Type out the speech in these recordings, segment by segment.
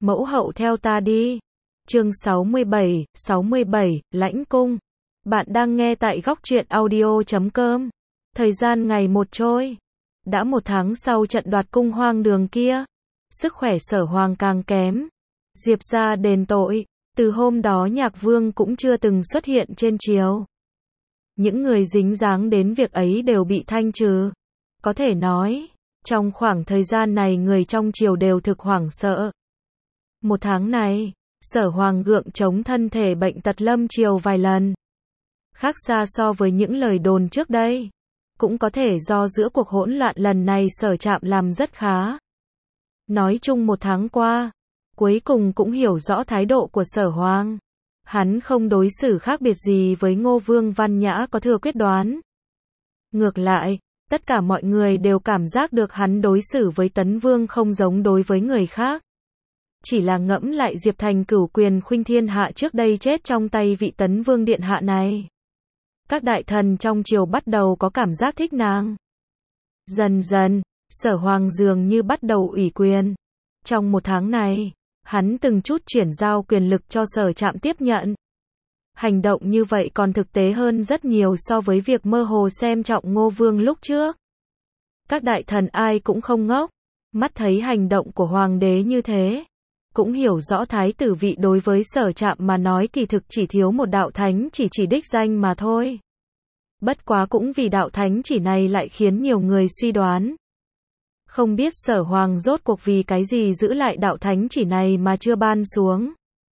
Mẫu hậu theo ta đi. Chương 67, Lãnh Cung. Bạn đang nghe tại góc truyện audio.com. Thời gian ngày một trôi. Đã 1 tháng sau trận đoạt cung hoang đường kia. Sức khỏe Sở Hoàng càng kém. Diệp ra đền tội. Từ hôm đó Nhạc Vương cũng chưa từng xuất hiện trên triều. Những người dính dáng đến việc ấy đều bị thanh trừ. Có thể nói, trong khoảng thời gian này người trong triều đều thực hoảng sợ. 1 tháng này, Sở Hoàng gượng chống thân thể bệnh tật lâm triều vài lần. Khác xa so với những lời đồn trước đây. Cũng có thể do giữa cuộc hỗn loạn lần này Sở Trạm làm rất khá. Nói chung 1 tháng qua, cuối cùng cũng hiểu rõ thái độ của Sở Hoàng. Hắn không đối xử khác biệt gì với Ngô Vương văn nhã có thừa quyết đoán. Ngược lại, tất cả mọi người đều cảm giác được hắn đối xử với Tấn Vương không giống đối với người khác. Chỉ là ngẫm lại Diệp Thành cửu quyền khuynh thiên hạ trước đây chết trong tay vị Tấn Vương điện hạ này. Các đại thần trong triều bắt đầu có cảm giác thích nàng. Dần dần, Sở Hoàng dường như bắt đầu ủy quyền. Trong 1 tháng này, hắn từng chút chuyển giao quyền lực cho Sở Trạm tiếp nhận. Hành động như vậy còn thực tế hơn rất nhiều so với việc mơ hồ xem trọng Ngô Vương lúc trước. Các đại thần ai cũng không ngốc, mắt thấy hành động của Hoàng đế như thế. Cũng hiểu rõ thái tử vị đối với Sở Trạm mà nói kỳ thực chỉ thiếu một đạo thánh chỉ đích danh mà thôi. Bất quá cũng vì đạo thánh chỉ này lại khiến nhiều người suy đoán. Không biết Sở Hoàng rốt cuộc vì cái gì giữ lại đạo thánh chỉ này mà chưa ban xuống.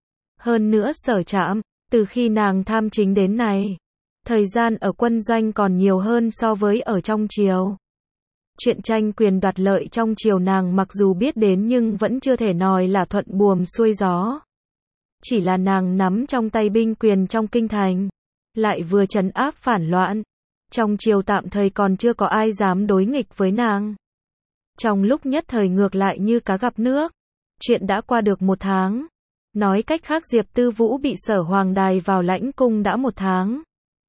Hơn nữa Sở Trạm, từ khi nàng tham chính đến nay, thời gian ở quân doanh còn nhiều hơn so với ở trong triều. Chuyện tranh quyền đoạt lợi trong triều nàng mặc dù biết đến nhưng vẫn chưa thể nói là thuận buồm xuôi gió. Chỉ là nàng nắm trong tay binh quyền trong kinh thành, lại vừa trấn áp phản loạn. Trong triều tạm thời còn chưa có ai dám đối nghịch với nàng. Trong lúc nhất thời ngược lại như cá gặp nước. Chuyện đã qua được 1 tháng. Nói cách khác Diệp Tư Vũ bị Sở Hoàng đày vào lãnh cung đã 1 tháng.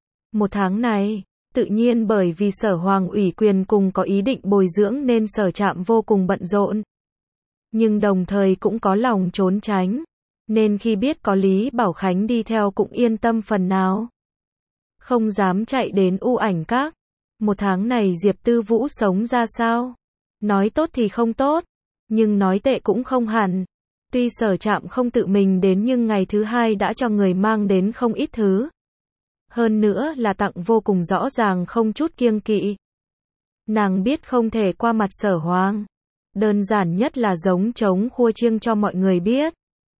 1 tháng này, tự nhiên bởi vì Sở Hoàng ủy quyền cùng có ý định bồi dưỡng nên Sở Trạm vô cùng bận rộn. Nhưng đồng thời cũng có lòng trốn tránh. Nên khi biết có Lý Bảo Khánh đi theo cũng yên tâm phần nào. Không dám chạy đến U Ảnh Các. 1 tháng này Diệp Tư Vũ sống ra sao? Nói tốt thì không tốt, nhưng nói tệ cũng không hẳn. Tuy Sở Trạm không tự mình đến nhưng ngày thứ 2 đã cho người mang đến không ít thứ. Hơn nữa là tặng vô cùng rõ ràng không chút kiêng kỵ. Nàng biết không thể qua mặt Sở Hoàng. Đơn giản nhất là giống trống khua chiêng cho mọi người biết.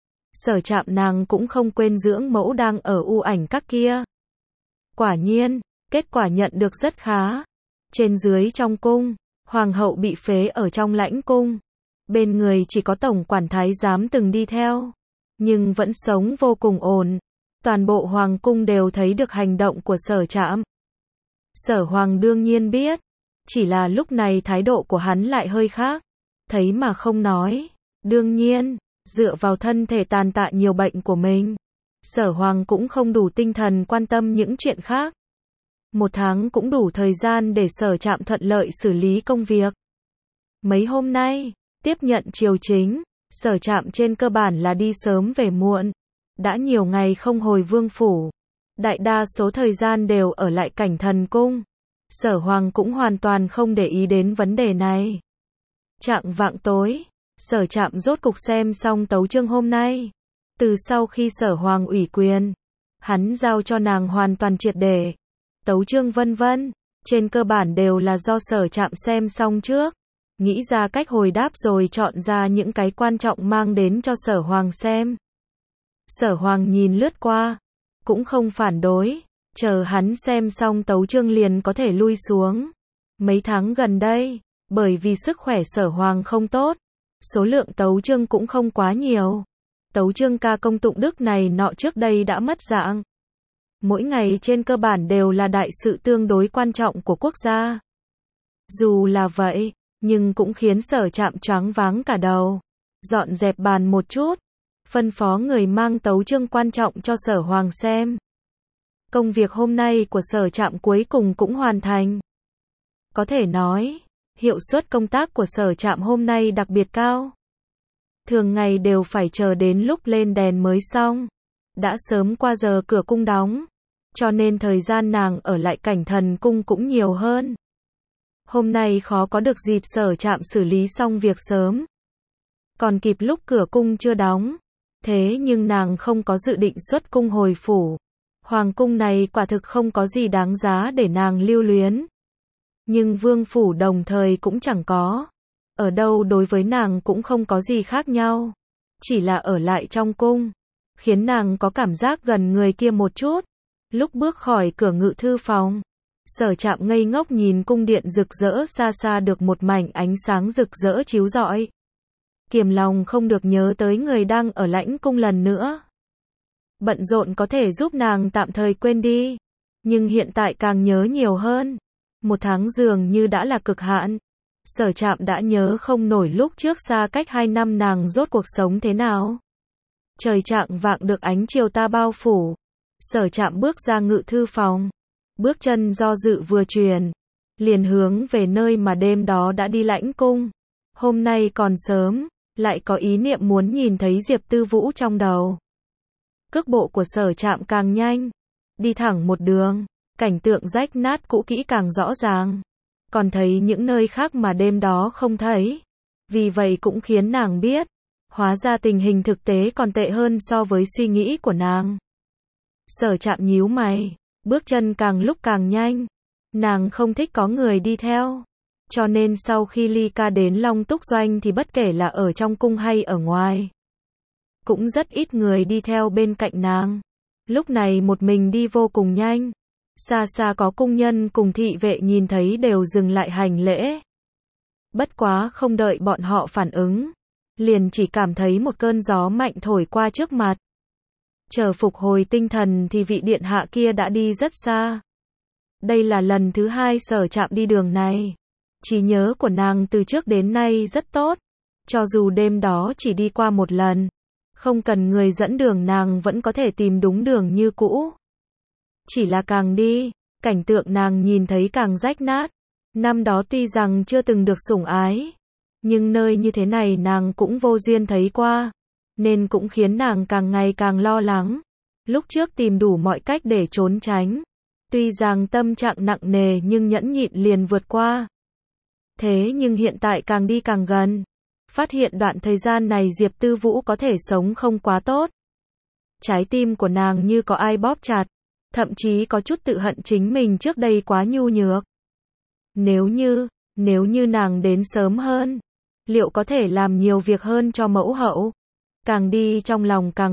Sở Trạm nàng cũng không quên dưỡng mẫu đang ở U Ảnh Các kia. Quả nhiên, kết quả nhận được rất khá. Trên dưới trong cung, Hoàng hậu bị phế ở trong lãnh cung. Bên người chỉ có tổng quản thái giám từng đi theo. Nhưng vẫn sống vô cùng ổn. Toàn bộ Hoàng cung đều thấy được hành động của Sở Trạm. Sở Hoàng đương nhiên biết. Chỉ là lúc này thái độ của hắn lại hơi khác. Thấy mà không nói. Đương nhiên, dựa vào thân thể tàn tạ nhiều bệnh của mình. Sở Hoàng cũng không đủ tinh thần quan tâm những chuyện khác. 1 tháng cũng đủ thời gian để Sở Trạm thuận lợi xử lý công việc. Mấy hôm nay, tiếp nhận triều chính, Sở Trạm trên cơ bản là đi sớm về muộn. Đã nhiều ngày không hồi vương phủ. Đại đa số thời gian đều ở lại Cảnh Thần Cung. Sở Hoàng cũng hoàn toàn không để ý đến vấn đề này. Chạng vạng tối, Sở Trạm rốt cục xem xong tấu chương hôm nay. Từ sau khi Sở Hoàng ủy quyền, hắn giao cho nàng hoàn toàn triệt để. Tấu chương vân vân, trên cơ bản đều là do Sở Trạm xem xong trước. Nghĩ ra cách hồi đáp rồi chọn ra những cái quan trọng mang đến cho Sở Hoàng xem. Sở Hoàng nhìn lướt qua, cũng không phản đối, chờ hắn xem xong tấu chương liền có thể lui xuống. Mấy tháng gần đây, bởi vì sức khỏe Sở Hoàng không tốt, số lượng tấu chương cũng không quá nhiều. Tấu chương ca công tụng đức này nọ trước đây đã mất dạng. Mỗi ngày trên cơ bản đều là đại sự tương đối quan trọng của quốc gia. Dù là vậy, nhưng cũng khiến Sở Trạm choáng váng cả đầu. Dọn dẹp bàn một chút, phân phó người mang tấu chương quan trọng cho Sở Hoàng xem. Công việc hôm nay của Sở Trạm cuối cùng cũng hoàn thành. Có thể nói, hiệu suất công tác của Sở Trạm hôm nay đặc biệt cao. thường ngày đều phải chờ đến lúc lên đèn mới xong. Đã sớm qua giờ cửa cung đóng, cho nên thời gian nàng ở lại Cảnh Thần cung cũng nhiều hơn. Hôm nay khó có được dịp Sở Trạm xử lý xong việc sớm, còn kịp lúc cửa cung chưa đóng. Thế nhưng nàng không có dự định xuất cung hồi phủ. Hoàng cung này quả thực không có gì đáng giá để nàng lưu luyến. Nhưng vương phủ đồng thời cũng chẳng có. Ở đâu đối với nàng cũng không có gì khác nhau. Chỉ là ở lại trong cung, khiến nàng có cảm giác gần người kia một chút. Lúc bước khỏi cửa ngự thư phòng, Sở Trạm ngây ngốc nhìn cung điện rực rỡ xa xa được một mảnh ánh sáng rực rỡ chiếu rọi. Kiềm lòng không được nhớ tới người đang ở lãnh cung lần nữa. Bận rộn có thể giúp nàng tạm thời quên đi, nhưng hiện tại càng nhớ nhiều hơn. Một tháng dường như đã là cực hạn. Sở Trạm đã nhớ không nổi lúc trước xa cách 2 năm nàng rốt cuộc sống thế nào. Trời chạng vạng được ánh chiều ta bao phủ. Sở Trạm bước ra ngự thư phòng. Bước chân do dự vừa chuyển, liền hướng về nơi mà đêm đó đã đi lãnh cung. Hôm nay còn sớm, lại có ý niệm muốn nhìn thấy Diệp Tư Vũ trong đầu. Cước bộ của Sở Trạm càng nhanh, đi thẳng một đường, cảnh tượng rách nát cũ kỹ càng rõ ràng. Còn thấy những nơi khác mà đêm đó không thấy. Vì vậy cũng khiến nàng biết, hóa ra tình hình thực tế còn tệ hơn so với suy nghĩ của nàng. Sở Trạm nhíu mày, bước chân càng lúc càng nhanh. Nàng không thích có người đi theo. Cho nên sau khi Ly Ca đến Long Túc Doanh thì bất kể là ở trong cung hay ở ngoài, cũng rất ít người đi theo bên cạnh nàng. Lúc này một mình đi vô cùng nhanh. Xa xa có cung nhân cùng thị vệ nhìn thấy đều dừng lại hành lễ. Bất quá không đợi bọn họ phản ứng, liền chỉ cảm thấy một cơn gió mạnh thổi qua trước mặt. Chờ phục hồi tinh thần thì vị điện hạ kia đã đi rất xa. Đây là lần thứ 2 Sở Trạm đi đường này. Trí nhớ của nàng từ trước đến nay rất tốt. Cho dù đêm đó chỉ đi qua một lần, không cần người dẫn đường nàng vẫn có thể tìm đúng đường như cũ. Chỉ là càng đi, cảnh tượng nàng nhìn thấy càng rách nát. Năm đó tuy rằng chưa từng được sủng ái, nhưng nơi như thế này nàng cũng vô duyên thấy qua, nên cũng khiến nàng càng ngày càng lo lắng. Lúc trước tìm đủ mọi cách để trốn tránh, tuy rằng tâm trạng nặng nề nhưng nhẫn nhịn liền vượt qua. Thế nhưng hiện tại càng đi càng gần, phát hiện đoạn thời gian này Diệp Tư Vũ có thể sống không quá tốt. Trái tim của nàng như có ai bóp chặt, thậm chí có chút tự hận chính mình trước đây quá nhu nhược. Nếu như nàng đến sớm hơn, liệu có thể làm nhiều việc hơn cho mẫu hậu? Càng đi trong lòng càng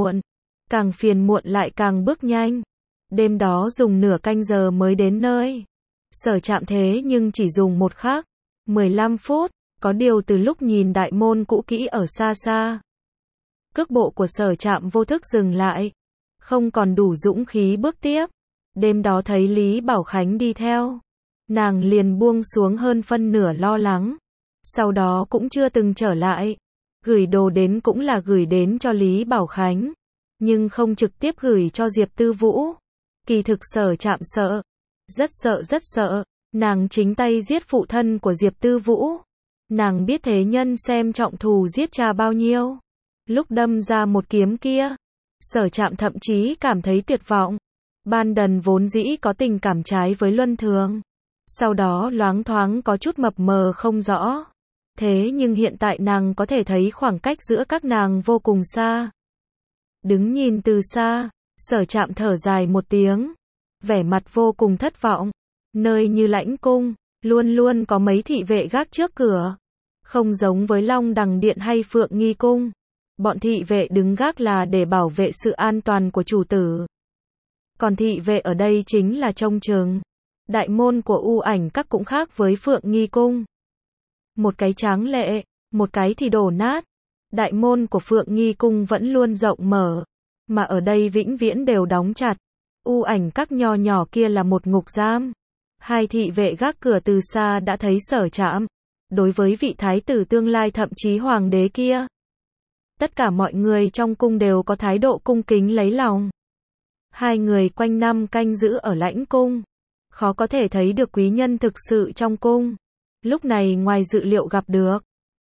phiền muộn lại càng bước nhanh. Đêm đó dùng nửa canh giờ mới đến nơi. Sở Trạm thế nhưng chỉ dùng 1 khắc, 15 phút, có điều từ lúc nhìn đại môn cũ kỹ ở xa xa, cước bộ của Sở Trạm vô thức dừng lại, không còn đủ dũng khí bước tiếp. Đêm đó thấy Lý Bảo Khánh đi theo, nàng liền buông xuống hơn phân nửa lo lắng. Sau đó cũng chưa từng trở lại. Gửi đồ đến cũng là gửi đến cho Lý Bảo Khánh, nhưng không trực tiếp gửi cho Diệp Tư Vũ. Kỳ thực Sở Trạm sợ, rất sợ, nàng chính tay giết phụ thân của Diệp Tư Vũ. Nàng biết thế nhân xem trọng thù giết cha bao nhiêu. Lúc đâm ra một kiếm kia, Sở Trạm thậm chí cảm thấy tuyệt vọng. Ban đần vốn dĩ có tình cảm trái với luân thường, sau đó loáng thoáng có chút mập mờ không rõ. Thế nhưng hiện tại nàng có thể thấy khoảng cách giữa các nàng vô cùng xa. Đứng nhìn từ xa, Sở Trạm thở dài một tiếng, vẻ mặt vô cùng thất vọng. Nơi như lãnh cung, luôn luôn có mấy thị vệ gác trước cửa. Không giống với Long Đằng Điện hay Phượng Nghi Cung. Bọn thị vệ đứng gác là để bảo vệ sự an toàn của chủ tử. Còn thị vệ ở đây chính là trông chừng. Đại môn của U Ảnh Các cũng khác với Phượng Nghi Cung. Một cái tráng lệ, một cái thì đổ nát. Đại môn của Phượng Nghi Cung vẫn luôn rộng mở, mà ở đây vĩnh viễn đều đóng chặt. U Ảnh Các nho nhỏ kia là một ngục giam. Hai thị vệ gác cửa từ xa đã thấy Sở Trạm. Đối với vị thái tử tương lai thậm chí hoàng đế kia, tất cả mọi người trong cung đều có thái độ cung kính lấy lòng. Hai người quanh năm canh giữ ở lãnh cung, khó có thể thấy được quý nhân thực sự trong cung. Lúc này ngoài dự liệu gặp được,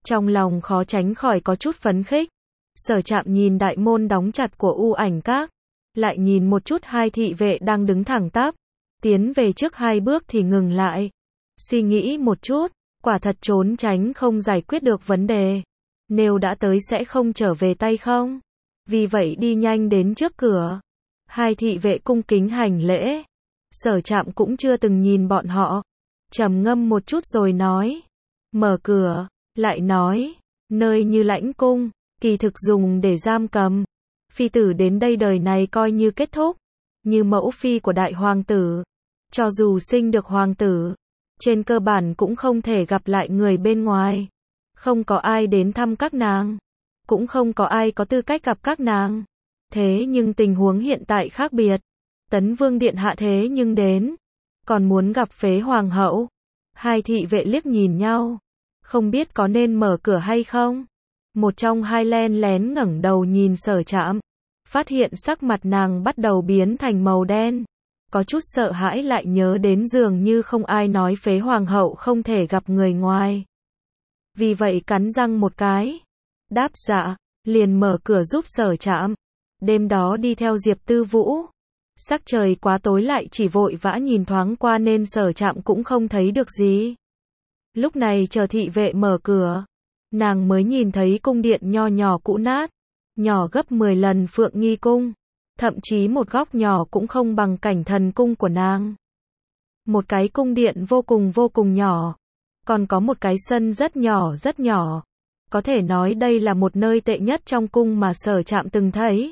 Trong lòng khó tránh khỏi có chút phấn khích. Sở Trạm nhìn đại môn đóng chặt của U Ảnh Các, lại nhìn một chút hai thị vệ đang đứng thẳng tắp, tiến về trước 2 bước thì ngừng lại. Suy nghĩ một chút, quả thật trốn tránh không giải quyết được vấn đề. Nếu đã tới sẽ không trở về tay không? Vì vậy đi nhanh đến trước cửa. Hai thị vệ cung kính hành lễ. Sở Trạm cũng chưa từng nhìn bọn họ. Trầm ngâm một chút rồi nói. Mở cửa, lại nói. Nơi như lãnh cung, kỳ thực dùng để giam cầm. Phi tử đến đây đời này coi như kết thúc. Như mẫu phi của đại hoàng tử. Cho dù sinh được hoàng tử, trên cơ bản cũng không thể gặp lại người bên ngoài. Không có ai đến thăm các nàng. Cũng không có ai có tư cách gặp các nàng. Thế nhưng tình huống hiện tại khác biệt. Tấn Vương điện hạ thế nhưng đến. Còn muốn gặp Phế Hoàng hậu. Hai thị vệ liếc nhìn nhau. Không biết có nên mở cửa hay không. Một trong hai len lén ngẩng đầu nhìn Sở Trạm. Phát hiện sắc mặt nàng bắt đầu biến thành màu đen. Có chút sợ hãi lại nhớ đến dường như không ai nói Phế Hoàng hậu không thể gặp người ngoài. Vì vậy cắn răng một cái. Đáp dạ, liền mở cửa giúp Sở Trạm. Đêm đó đi theo Diệp Tư Vũ. Sắc trời quá tối lại chỉ vội vã nhìn thoáng qua nên Sở Trạm cũng không thấy được gì. Lúc này chờ thị vệ mở cửa, nàng mới nhìn thấy cung điện nho nhỏ cũ nát, nhỏ gấp 10 lần Phượng Nghi cung, thậm chí một góc nhỏ cũng không bằng Cảnh Thần cung của nàng. Một cái cung điện vô cùng nhỏ, còn có một cái sân rất nhỏ. Có thể nói đây là một nơi tệ nhất trong cung mà Sở Trạm từng thấy.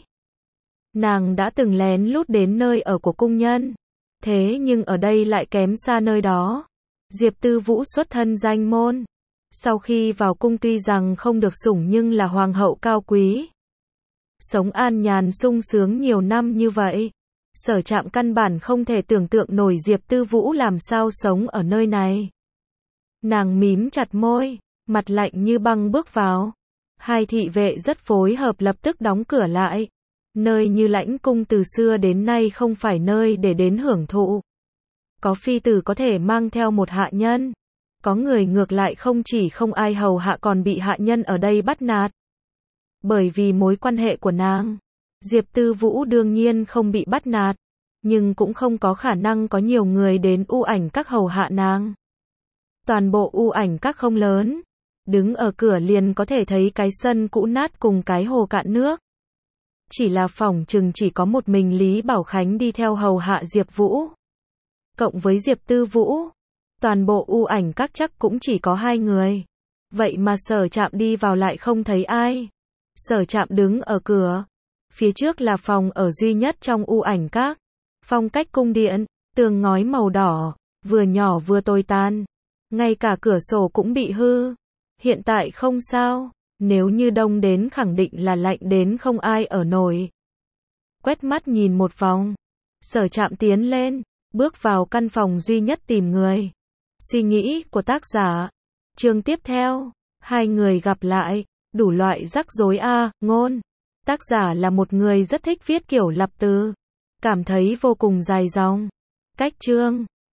Nàng đã từng lén lút đến nơi ở của cung nhân, thế nhưng ở đây lại kém xa nơi đó. Diệp Tư Vũ xuất thân danh môn, sau khi vào cung tuy rằng không được sủng nhưng là hoàng hậu cao quý. Sống an nhàn sung sướng nhiều năm như vậy, Sở Trạm căn bản không thể tưởng tượng nổi Diệp Tư Vũ làm sao sống ở nơi này. Nàng mím chặt môi, mặt lạnh như băng bước vào. Hai thị vệ rất phối hợp lập tức đóng cửa lại. Nơi như lãnh cung từ xưa đến nay không phải nơi để đến hưởng thụ. Có phi tử có thể mang theo một hạ nhân. Có người ngược lại không chỉ không ai hầu hạ còn bị hạ nhân ở đây bắt nạt. Bởi vì mối quan hệ của nàng, Diệp Tư Vũ đương nhiên không bị bắt nạt. Nhưng cũng không có khả năng có nhiều người đến U Ảnh Các hầu hạ nàng. Toàn bộ U Ảnh Các không lớn. Đứng ở cửa liền có thể thấy cái sân cũ nát cùng cái hồ cạn nước. Chỉ là phỏng chừng chỉ có một mình Lý Bảo Khánh đi theo hầu hạ Diệp Vũ. Cộng với Diệp Tư Vũ, toàn bộ U Ảnh Các chắc cũng chỉ có 2 người. Vậy mà Sở Trạm đi vào lại không thấy ai. Sở Trạm đứng ở cửa. Phía trước là phòng ở duy nhất trong U Ảnh Các. Phong cách cung điện, tường ngói màu đỏ, vừa nhỏ vừa tồi tàn. Ngay cả cửa sổ cũng bị hư. Hiện tại không sao. Nếu như đông đến khẳng định là lạnh đến không ai ở nổi. Quét mắt nhìn một vòng, Sở Trạm tiến lên, bước vào căn phòng duy nhất tìm người. Suy nghĩ của tác giả. Chương tiếp theo, 2 người gặp lại, đủ loại rắc rối ngôn. Tác giả là một người rất thích viết kiểu lặp từ, cảm thấy vô cùng dài dòng. Cách chương